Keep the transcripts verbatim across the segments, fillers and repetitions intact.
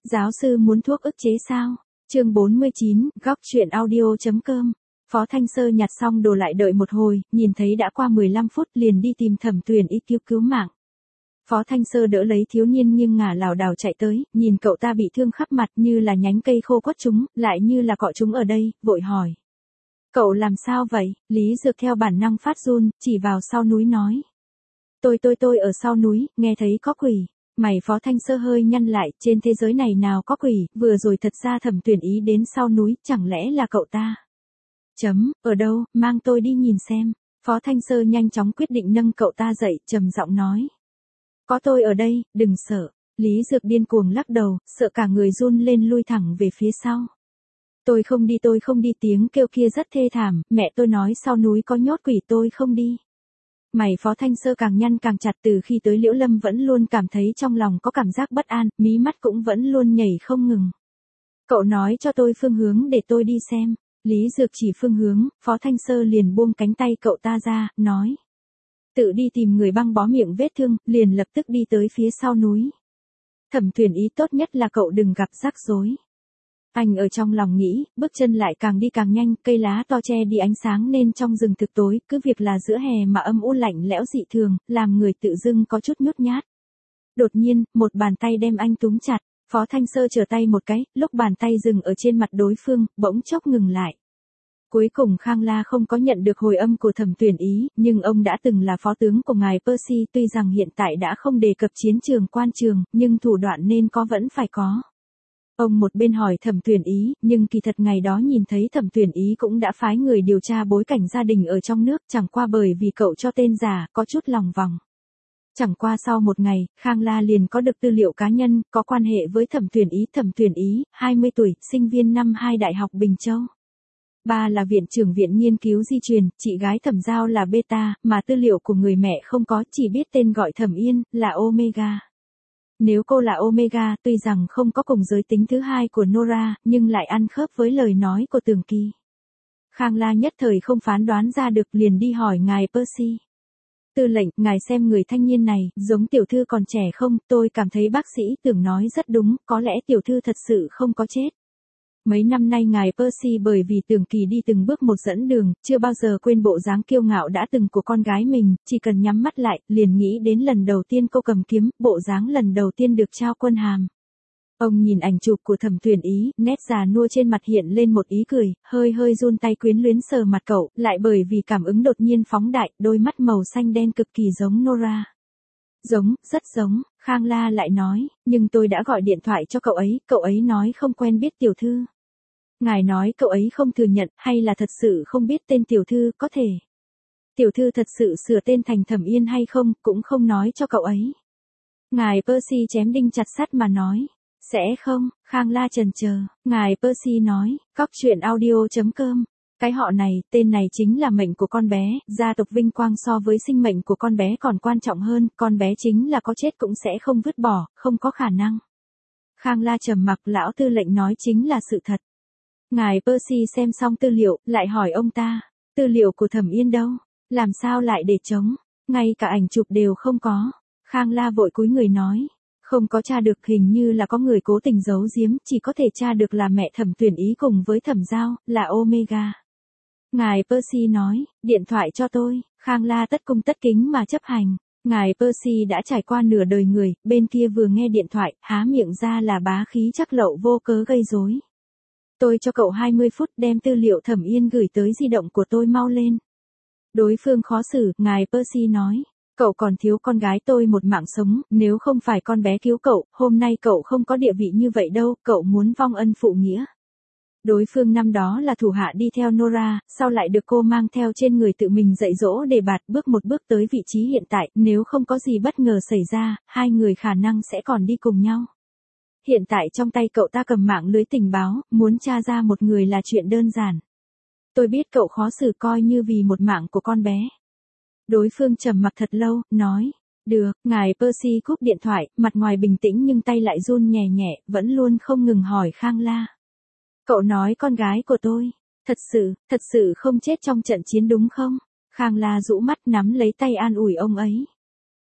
Giáo sư muốn thuốc ức chế sao? Chương bốn mươi chín, góc chuyện audio.com. Phó Thanh Sơ nhặt xong đồ lại đợi một hồi, nhìn thấy đã qua mười lăm phút liền đi tìm Thẩm Tuyền Ý cứu cứu mạng. Phó Thanh Sơ đỡ lấy thiếu niên nghiêng ngả lảo đảo chạy tới, nhìn cậu ta bị thương khắp mặt như là nhánh cây khô quất chúng, lại như là cọ chúng ở đây, vội hỏi. Cậu làm sao vậy? Lý Dược theo bản năng phát run, chỉ vào sau núi nói. Tôi tôi tôi ở sau núi, nghe thấy có quỷ. Mày Phó Thanh Sơ hơi nhăn lại, trên thế giới này nào có quỷ, vừa rồi thật ra Thẩm Tuyền Ý đến sau núi, chẳng lẽ là cậu ta? Chấm, ở đâu, mang tôi đi nhìn xem. Phó Thanh Sơ nhanh chóng quyết định nâng cậu ta dậy, trầm giọng nói. Có tôi ở đây, đừng sợ. Lý Dược điên cuồng lắc đầu, sợ cả người run lên lui thẳng về phía sau. Tôi không đi tôi không đi, tiếng kêu kia rất thê thảm, mẹ tôi nói sau núi có nhốt quỷ, tôi không đi. Mày Phó Thanh Sơ càng nhăn càng chặt, từ khi tới Liễu Lâm vẫn luôn cảm thấy trong lòng có cảm giác bất an, mí mắt cũng vẫn luôn nhảy không ngừng. Cậu nói cho tôi phương hướng để tôi đi xem. Lý Dược chỉ phương hướng, Phó Thanh Sơ liền buông cánh tay cậu ta ra, nói. Tự đi tìm người băng bó miệng vết thương, liền lập tức đi tới phía sau núi. Thẩm Tuyền Ý, tốt nhất là cậu đừng gặp rắc rối. Anh ở trong lòng nghĩ, bước chân lại càng đi càng nhanh, cây lá to che đi ánh sáng nên trong rừng thực tối, cứ việc là giữa hè mà âm u lạnh lẽo dị thường, làm người tự dưng có chút nhút nhát. Đột nhiên, một bàn tay đem anh túm chặt, Phó Thanh Sơ trở tay một cái, lúc bàn tay dừng ở trên mặt đối phương, bỗng chốc ngừng lại. Cuối cùng Khang La không có nhận được hồi âm của Thẩm Tuyền Ý, nhưng ông đã từng là phó tướng của ngài Percy, tuy rằng hiện tại đã không đề cập chiến trường quan trường, nhưng thủ đoạn nên có vẫn phải có. Ông một bên hỏi Thẩm Tuyền Ý, nhưng kỳ thật ngày đó nhìn thấy Thẩm Tuyền Ý cũng đã phái người điều tra bối cảnh gia đình ở trong nước, chẳng qua bởi vì cậu cho tên giả, có chút lòng vòng. Chẳng qua sau một ngày, Khang La liền có được tư liệu cá nhân, có quan hệ với Thẩm Tuyền Ý. Thẩm Tuyền Ý, hai mươi tuổi, sinh viên năm hai Đại học Bình Châu. Ba là viện trưởng viện nghiên cứu di truyền, chị gái Thẩm Giao là Beta, mà tư liệu của người mẹ không có, chỉ biết tên gọi Thẩm Yên, là Omega. Nếu cô là Omega, tuy rằng không có cùng giới tính thứ hai của Nora, nhưng lại ăn khớp với lời nói của Tường Kỳ. Khang La nhất thời không phán đoán ra được, liền đi hỏi ngài Percy. Tư lệnh, ngài xem người thanh niên này, giống tiểu thư còn trẻ không? Tôi cảm thấy bác sĩ Tưởng nói rất đúng, có lẽ tiểu thư thật sự không có chết. Mấy năm nay ngài Percy bởi vì Tường Kỳ đi từng bước một dẫn đường, chưa bao giờ quên bộ dáng kiêu ngạo đã từng của con gái mình, chỉ cần nhắm mắt lại, liền nghĩ đến lần đầu tiên cô cầm kiếm, bộ dáng lần đầu tiên được trao quân hàm. Ông nhìn ảnh chụp của Thẩm Tuyền Ý, nét già nua trên mặt hiện lên một ý cười, hơi hơi run tay quyến luyến sờ mặt cậu, lại bởi vì cảm ứng đột nhiên phóng đại, đôi mắt màu xanh đen cực kỳ giống Nora. Giống, rất giống, Khang La lại nói, nhưng tôi đã gọi điện thoại cho cậu ấy, cậu ấy nói không quen biết tiểu thư. Ngài nói cậu ấy không thừa nhận, hay là thật sự không biết tên tiểu thư, có thể. Tiểu thư thật sự sửa tên thành Thẩm Yên hay không, cũng không nói cho cậu ấy. Ngài Percy chém đinh chặt sắt mà nói. Sẽ không, Khang La chần chờ, ngài Percy nói, góc chuyện audio.com. Cái họ này, tên này chính là mệnh của con bé, gia tộc vinh quang so với sinh mệnh của con bé còn quan trọng hơn, con bé chính là có chết cũng sẽ không vứt bỏ, không có khả năng. Khang La trầm mặc, lão tư lệnh nói chính là sự thật. Ngài Percy xem xong tư liệu, lại hỏi ông ta, tư liệu của Thẩm Yên đâu? Làm sao lại để trống? Ngay cả ảnh chụp đều không có. Khang La vội cúi người nói, không có tra được, hình như là có người cố tình giấu giếm, chỉ có thể tra được là mẹ Thẩm Tuyền Ý cùng với Thẩm Giao, là Omega. Ngài Percy nói, điện thoại cho tôi. Khang La tất cung tất kính mà chấp hành. Ngài Percy đã trải qua nửa đời người, bên kia vừa nghe điện thoại, há miệng ra là bá khí chắc lậu vô cớ gây rối. Tôi cho cậu hai mươi phút đem tư liệu Thẩm Yên gửi tới di động của tôi, mau lên. Đối phương khó xử, ngài Percy nói. Cậu còn thiếu con gái tôi một mạng sống, nếu không phải con bé cứu cậu, hôm nay cậu không có địa vị như vậy đâu, cậu muốn vong ân phụ nghĩa. Đối phương năm đó là thủ hạ đi theo Nora, sau lại được cô mang theo trên người tự mình dạy dỗ để bạt bước một bước tới vị trí hiện tại, nếu không có gì bất ngờ xảy ra, hai người khả năng sẽ còn đi cùng nhau. Hiện tại trong tay cậu ta cầm mạng lưới tình báo, muốn tra ra một người là chuyện đơn giản. Tôi biết cậu khó xử, coi như vì một mạng của con bé. Đối phương trầm mặc thật lâu, nói, được, ngài Percy cúp điện thoại, mặt ngoài bình tĩnh nhưng tay lại run nhẹ nhẹ, vẫn luôn không ngừng hỏi Khang La. Cậu nói con gái của tôi, thật sự, thật sự không chết trong trận chiến đúng không? Khang La rũ mắt nắm lấy tay an ủi ông ấy.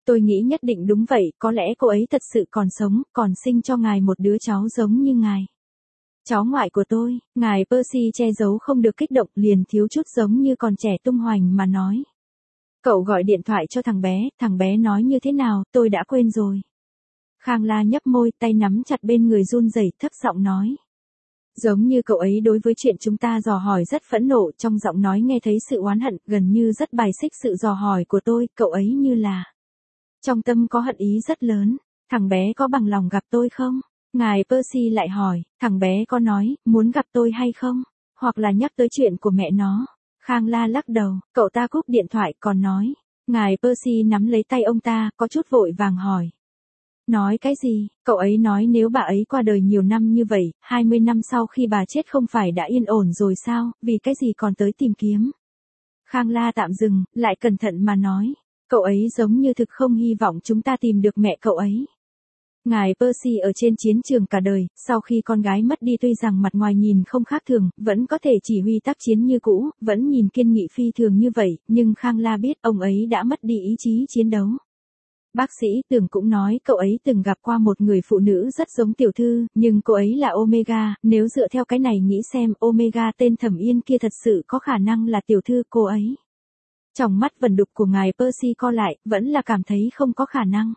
Tôi nghĩ nhất định đúng vậy, có lẽ cô ấy thật sự còn sống, còn sinh cho ngài một đứa cháu giống như ngài. Cháu ngoại của tôi, ngài Percy che giấu không được kích động, liền thiếu chút giống như còn trẻ tung hoành mà nói. Cậu gọi điện thoại cho thằng bé, thằng bé nói như thế nào, tôi đã quên rồi. Khang La nhấp môi, tay nắm chặt bên người run rẩy, thấp giọng nói. Giống như cậu ấy đối với chuyện chúng ta dò hỏi rất phẫn nộ, trong giọng nói nghe thấy sự oán hận, gần như rất bài xích sự dò hỏi của tôi, cậu ấy như là trong tâm có hận ý rất lớn. Thằng bé có bằng lòng gặp tôi không? Ngài Percy lại hỏi, thằng bé có nói, muốn gặp tôi hay không? Hoặc là nhắc tới chuyện của mẹ nó? Khang La lắc đầu, cậu ta cúp điện thoại còn nói. Ngài Percy nắm lấy tay ông ta, có chút vội vàng hỏi. Nói cái gì? Cậu ấy nói nếu bà ấy qua đời nhiều năm như vậy, hai mươi năm sau khi bà chết không phải đã yên ổn rồi sao, vì cái gì còn tới tìm kiếm? Khang La tạm dừng, lại cẩn thận mà nói. Cậu ấy giống như thực không hy vọng chúng ta tìm được mẹ cậu ấy. Ngài Percy ở trên chiến trường cả đời, sau khi con gái mất đi tuy rằng mặt ngoài nhìn không khác thường, vẫn có thể chỉ huy tác chiến như cũ, vẫn nhìn kiên nghị phi thường như vậy, nhưng Khang La biết ông ấy đã mất đi ý chí chiến đấu. Bác sĩ Tưởng cũng nói cậu ấy từng gặp qua một người phụ nữ rất giống tiểu thư, nhưng cô ấy là Omega, nếu dựa theo cái này nghĩ xem Omega tên Thẩm Yên kia thật sự có khả năng là tiểu thư cô ấy. Trong mắt vần đục của ngài Percy co lại, vẫn là cảm thấy không có khả năng.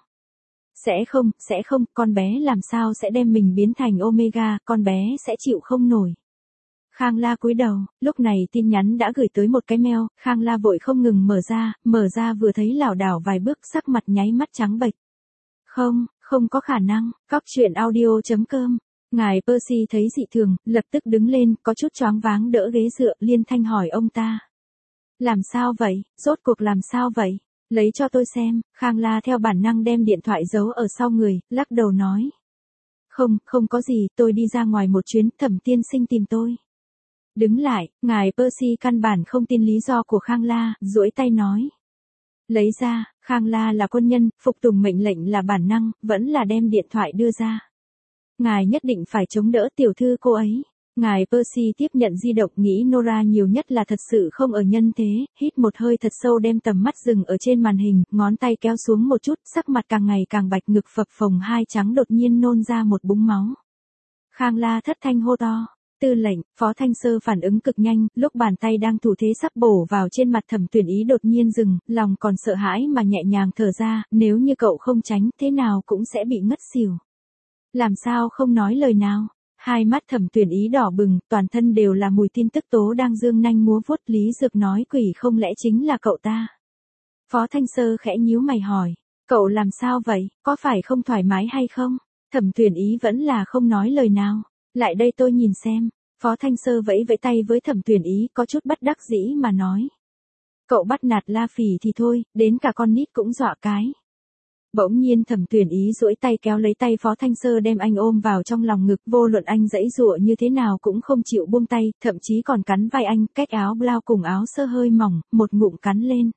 Sẽ không, sẽ không, con bé làm sao sẽ đem mình biến thành Omega, con bé sẽ chịu không nổi. Khang La cúi đầu, lúc này tin nhắn đã gửi tới một cái mail, Khang La vội không ngừng mở ra, mở ra vừa thấy lảo đảo vài bước, sắc mặt nháy mắt trắng bệch. Không, không có khả năng, Cóc truyện audio chấm com. Ngài Percy thấy dị thường, lập tức đứng lên, có chút choáng váng đỡ ghế dựa, liên thanh hỏi ông ta. Làm sao vậy, rốt cuộc làm sao vậy? Lấy cho tôi xem, Khang La theo bản năng đem điện thoại giấu ở sau người, lắc đầu nói. Không, không có gì, tôi đi ra ngoài một chuyến, Thẩm tiên sinh tìm tôi. Đứng lại, ngài Percy căn bản không tin lý do của Khang La, duỗi tay nói. Lấy ra, Khang La là quân nhân, phục tùng mệnh lệnh là bản năng, vẫn là đem điện thoại đưa ra. Ngài nhất định phải chống đỡ tiểu thư cô ấy. Ngài Percy tiếp nhận di động nghĩ Nora nhiều nhất là thật sự không ở nhân thế, hít một hơi thật sâu đem tầm mắt dừng ở trên màn hình, ngón tay kéo xuống một chút, sắc mặt càng ngày càng bạch, ngực phập phồng hai trắng đột nhiên nôn ra một búng máu. Khang La thất thanh hô to. Tư lệnh, Phó Thanh Sơ phản ứng cực nhanh, lúc bàn tay đang thủ thế sắp bổ vào trên mặt Thẩm Tuyển Ý đột nhiên dừng, lòng còn sợ hãi mà nhẹ nhàng thở ra, nếu như cậu không tránh, thế nào cũng sẽ bị ngất xỉu. Làm sao không nói lời nào? Hai mắt Thẩm Tuyển Ý đỏ bừng, toàn thân đều là mùi tin tức tố đang dương nanh múa vuốt, Lý Dược nói quỷ không lẽ chính là cậu ta? Phó Thanh Sơ khẽ nhíu mày hỏi, cậu làm sao vậy, có phải không thoải mái hay không? Thẩm Tuyển Ý vẫn là không nói lời nào. Lại đây tôi nhìn xem, Phó Thanh Sơ vẫy vẫy tay với Thẩm Tuyển Ý, có chút bất đắc dĩ mà nói. Cậu bắt nạt La Phỉ thì thôi, đến cả con nít cũng dọa cái. Bỗng nhiên Thẩm Tuyển Ý duỗi tay kéo lấy tay Phó Thanh Sơ đem anh ôm vào trong lòng ngực, vô luận anh giãy giụa như thế nào cũng không chịu buông tay, thậm chí còn cắn vai anh, cách áo blau cùng áo sơ hơi mỏng, một ngụm cắn lên.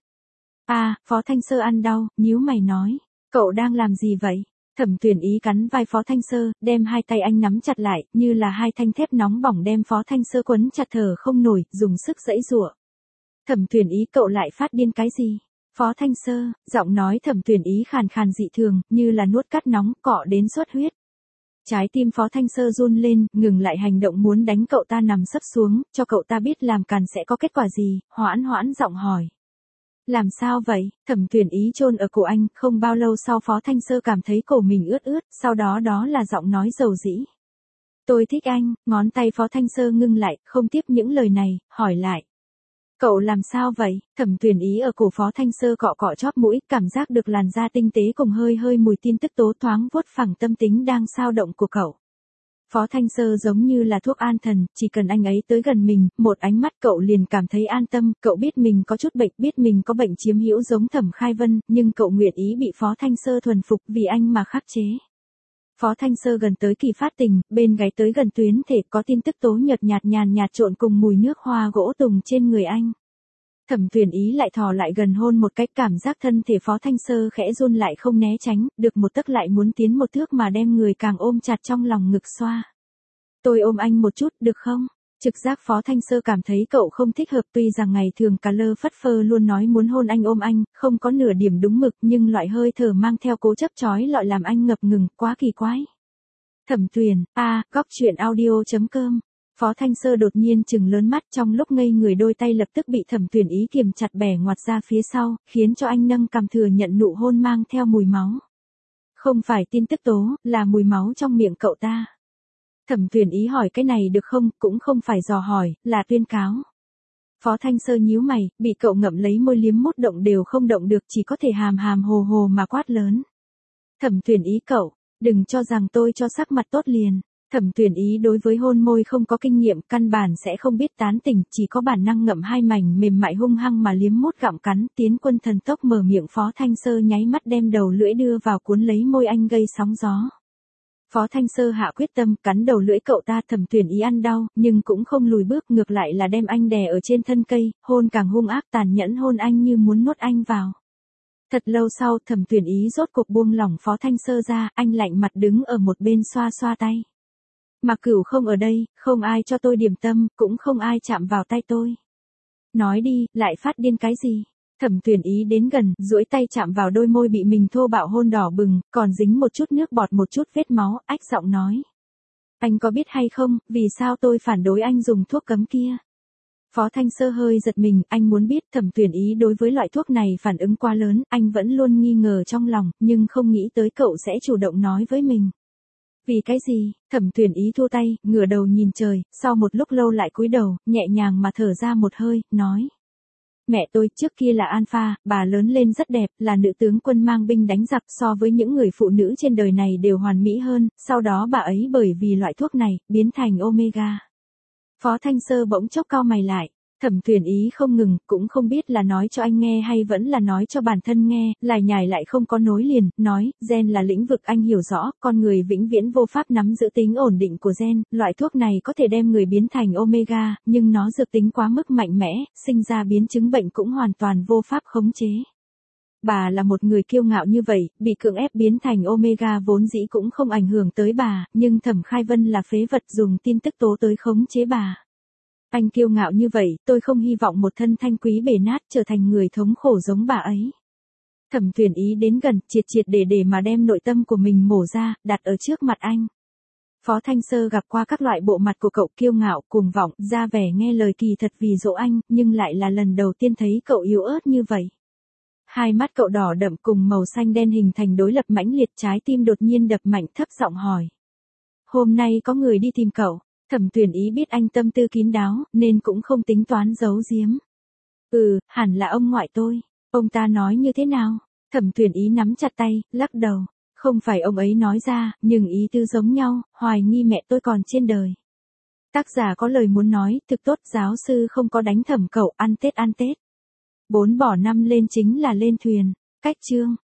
À, Phó Thanh Sơ ăn đau, nhíu mày nói, cậu đang làm gì vậy? Thẩm Tuyển Ý cắn vai Phó Thanh Sơ, đem hai tay anh nắm chặt lại, như là hai thanh thép nóng bỏng đem Phó Thanh Sơ quấn chặt thở không nổi, dùng sức giãy giụa. Thẩm Tuyển Ý cậu lại phát điên cái gì? Phó Thanh Sơ, giọng nói Thẩm Tuyển Ý khàn khàn dị thường, như là nuốt cát nóng, cọ đến xuất huyết. Trái tim Phó Thanh Sơ run lên, ngừng lại hành động muốn đánh cậu ta nằm sấp xuống, cho cậu ta biết làm càn sẽ có kết quả gì, hoãn hoãn giọng hỏi. Làm sao vậy? Thẩm Tuyển Ý chôn ở cổ anh, không bao lâu sau Phó Thanh Sơ cảm thấy cổ mình ướt ướt, sau đó đó là giọng nói dầu dĩ. Tôi thích anh, ngón tay Phó Thanh Sơ ngưng lại, không tiếp những lời này, hỏi lại. Cậu làm sao vậy? Thẩm Tuyển Ý ở cổ Phó Thanh Sơ cọ cọ chóp mũi, cảm giác được làn da tinh tế cùng hơi hơi mùi tin tức tố thoáng vuốt phẳng tâm tính đang sao động của cậu. Phó Thanh Sơ giống như là thuốc an thần, chỉ cần anh ấy tới gần mình, một ánh mắt cậu liền cảm thấy an tâm, cậu biết mình có chút bệnh, biết mình có bệnh chiếm hữu giống Thẩm Khai Vân, nhưng cậu nguyện ý bị Phó Thanh Sơ thuần phục vì anh mà khắc chế. Phó Thanh Sơ gần tới kỳ phát tình, bên gáy tới gần tuyến thể có tin tức tố nhợt nhạt nhàn nhạt trộn cùng mùi nước hoa gỗ tùng trên người anh. Thẩm Tuyển Ý lại thò lại gần hôn một cách, cảm giác thân thể Phó Thanh Sơ khẽ run lại không né tránh, được một tấc lại muốn tiến một thước mà đem người càng ôm chặt trong lòng ngực xoa. Tôi ôm anh một chút, được không? Trực giác Phó Thanh Sơ cảm thấy cậu không thích hợp, tuy rằng ngày thường cà lơ phất phơ luôn nói muốn hôn anh ôm anh, không có nửa điểm đúng mực, nhưng loại hơi thở mang theo cố chấp chói lọi làm anh ngập ngừng, quá kỳ quái. Thẩm Tuyền, a, góc truyện audio chấm com. Phó Thanh Sơ đột nhiên trừng lớn mắt, trong lúc ngây người đôi tay lập tức bị Thẩm Tuyền Ý kiềm chặt bẻ ngoặt ra phía sau, khiến cho anh nâng cằm thừa nhận nụ hôn mang theo mùi máu. Không phải tin tức tố, là mùi máu trong miệng cậu ta. Thẩm Tuyền Ý hỏi cái này được không, cũng không phải dò hỏi, là tuyên cáo. Phó Thanh Sơ nhíu mày, bị cậu ngậm lấy môi liếm mút động đều không động được, chỉ có thể hàm hàm hồ hồ mà quát lớn. Thẩm Tuyền Ý cậu, đừng cho rằng tôi cho sắc mặt tốt liền. Thẩm Tuyền Ý đối với hôn môi không có kinh nghiệm, căn bản sẽ không biết tán tỉnh, chỉ có bản năng ngậm hai mảnh mềm mại hung hăng mà liếm mút gặm cắn. Tiến Quân thần tốc mở miệng, Phó Thanh Sơ nháy mắt đem đầu lưỡi đưa vào cuốn lấy môi anh gây sóng gió. Phó Thanh Sơ hạ quyết tâm cắn đầu lưỡi cậu ta. Thẩm Tuyền Ý ăn đau, nhưng cũng không lùi bước, ngược lại là đem anh đè ở trên thân cây, hôn càng hung ác tàn nhẫn, hôn anh như muốn nuốt anh vào. Thật lâu sau, Thẩm Tuyền Ý rốt cuộc buông lỏng Phó Thanh Sơ ra, anh lạnh mặt đứng ở một bên xoa xoa tay. Mạc Cửu không ở đây, không ai cho tôi điểm tâm, cũng không ai chạm vào tay tôi. Nói đi, lại phát điên cái gì? Thẩm Tuyền Ý đến gần, duỗi tay chạm vào đôi môi bị mình thô bạo hôn đỏ bừng, còn dính một chút nước bọt một chút vết máu, ách giọng nói. Anh có biết hay không, vì sao tôi phản đối anh dùng thuốc cấm kia? Phó Thanh Sơ hơi giật mình, anh muốn biết. Thẩm Tuyền Ý đối với loại thuốc này phản ứng quá lớn, anh vẫn luôn nghi ngờ trong lòng, nhưng không nghĩ tới cậu sẽ chủ động nói với mình. Vì cái gì? Thẩm Tuyền Ý thua tay, ngửa đầu nhìn trời, sau một lúc lâu lại cúi đầu, nhẹ nhàng mà thở ra một hơi, nói. Mẹ tôi trước kia là Alpha, bà lớn lên rất đẹp, là nữ tướng quân mang binh đánh giặc, so với những người phụ nữ trên đời này đều hoàn mỹ hơn, sau đó bà ấy bởi vì loại thuốc này, biến thành Omega. Phó Thanh Sơ bỗng chốc cau mày lại. Thẩm Tuyền Ý không ngừng, cũng không biết là nói cho anh nghe hay vẫn là nói cho bản thân nghe, lại nhải lại không có nối liền, nói, gen là lĩnh vực anh hiểu rõ, con người vĩnh viễn vô pháp nắm giữ tính ổn định của gen, loại thuốc này có thể đem người biến thành Omega, nhưng nó dược tính quá mức mạnh mẽ, sinh ra biến chứng bệnh cũng hoàn toàn vô pháp khống chế. Bà là một người kiêu ngạo như vậy, bị cưỡng ép biến thành Omega vốn dĩ cũng không ảnh hưởng tới bà, nhưng Thẩm Khai Vân là phế vật dùng tin tức tố tới khống chế bà. Anh kiêu ngạo như vậy, tôi không hy vọng một thân thanh quý bể nát trở thành người thống khổ giống bà ấy. Thẩm Tuyền Ý đến gần, triệt triệt để để mà đem nội tâm của mình mổ ra, đặt ở trước mặt anh. Phó Thanh Sơ gặp qua các loại bộ mặt của cậu, kiêu ngạo, cuồng vọng, ra vẻ nghe lời kỳ thật vì dỗ anh, nhưng lại là lần đầu tiên thấy cậu yếu ớt như vậy. Hai mắt cậu đỏ đậm cùng màu xanh đen hình thành đối lập mãnh liệt, trái tim đột nhiên đập mạnh, thấp giọng hỏi. Hôm nay có người đi tìm cậu. Thẩm Tuyền Ý biết anh tâm tư kín đáo, nên cũng không tính toán giấu giếm. Ừ, hẳn là ông ngoại tôi. Ông ta nói như thế nào? Thẩm Tuyền Ý nắm chặt tay, lắc đầu. Không phải ông ấy nói ra, nhưng ý tư giống nhau, hoài nghi mẹ tôi còn trên đời. Tác giả có lời muốn nói, thực tốt, giáo sư không có đánh thẩm cậu, ăn Tết ăn Tết. Bốn bỏ năm lên chính là lên thuyền. Cách chương.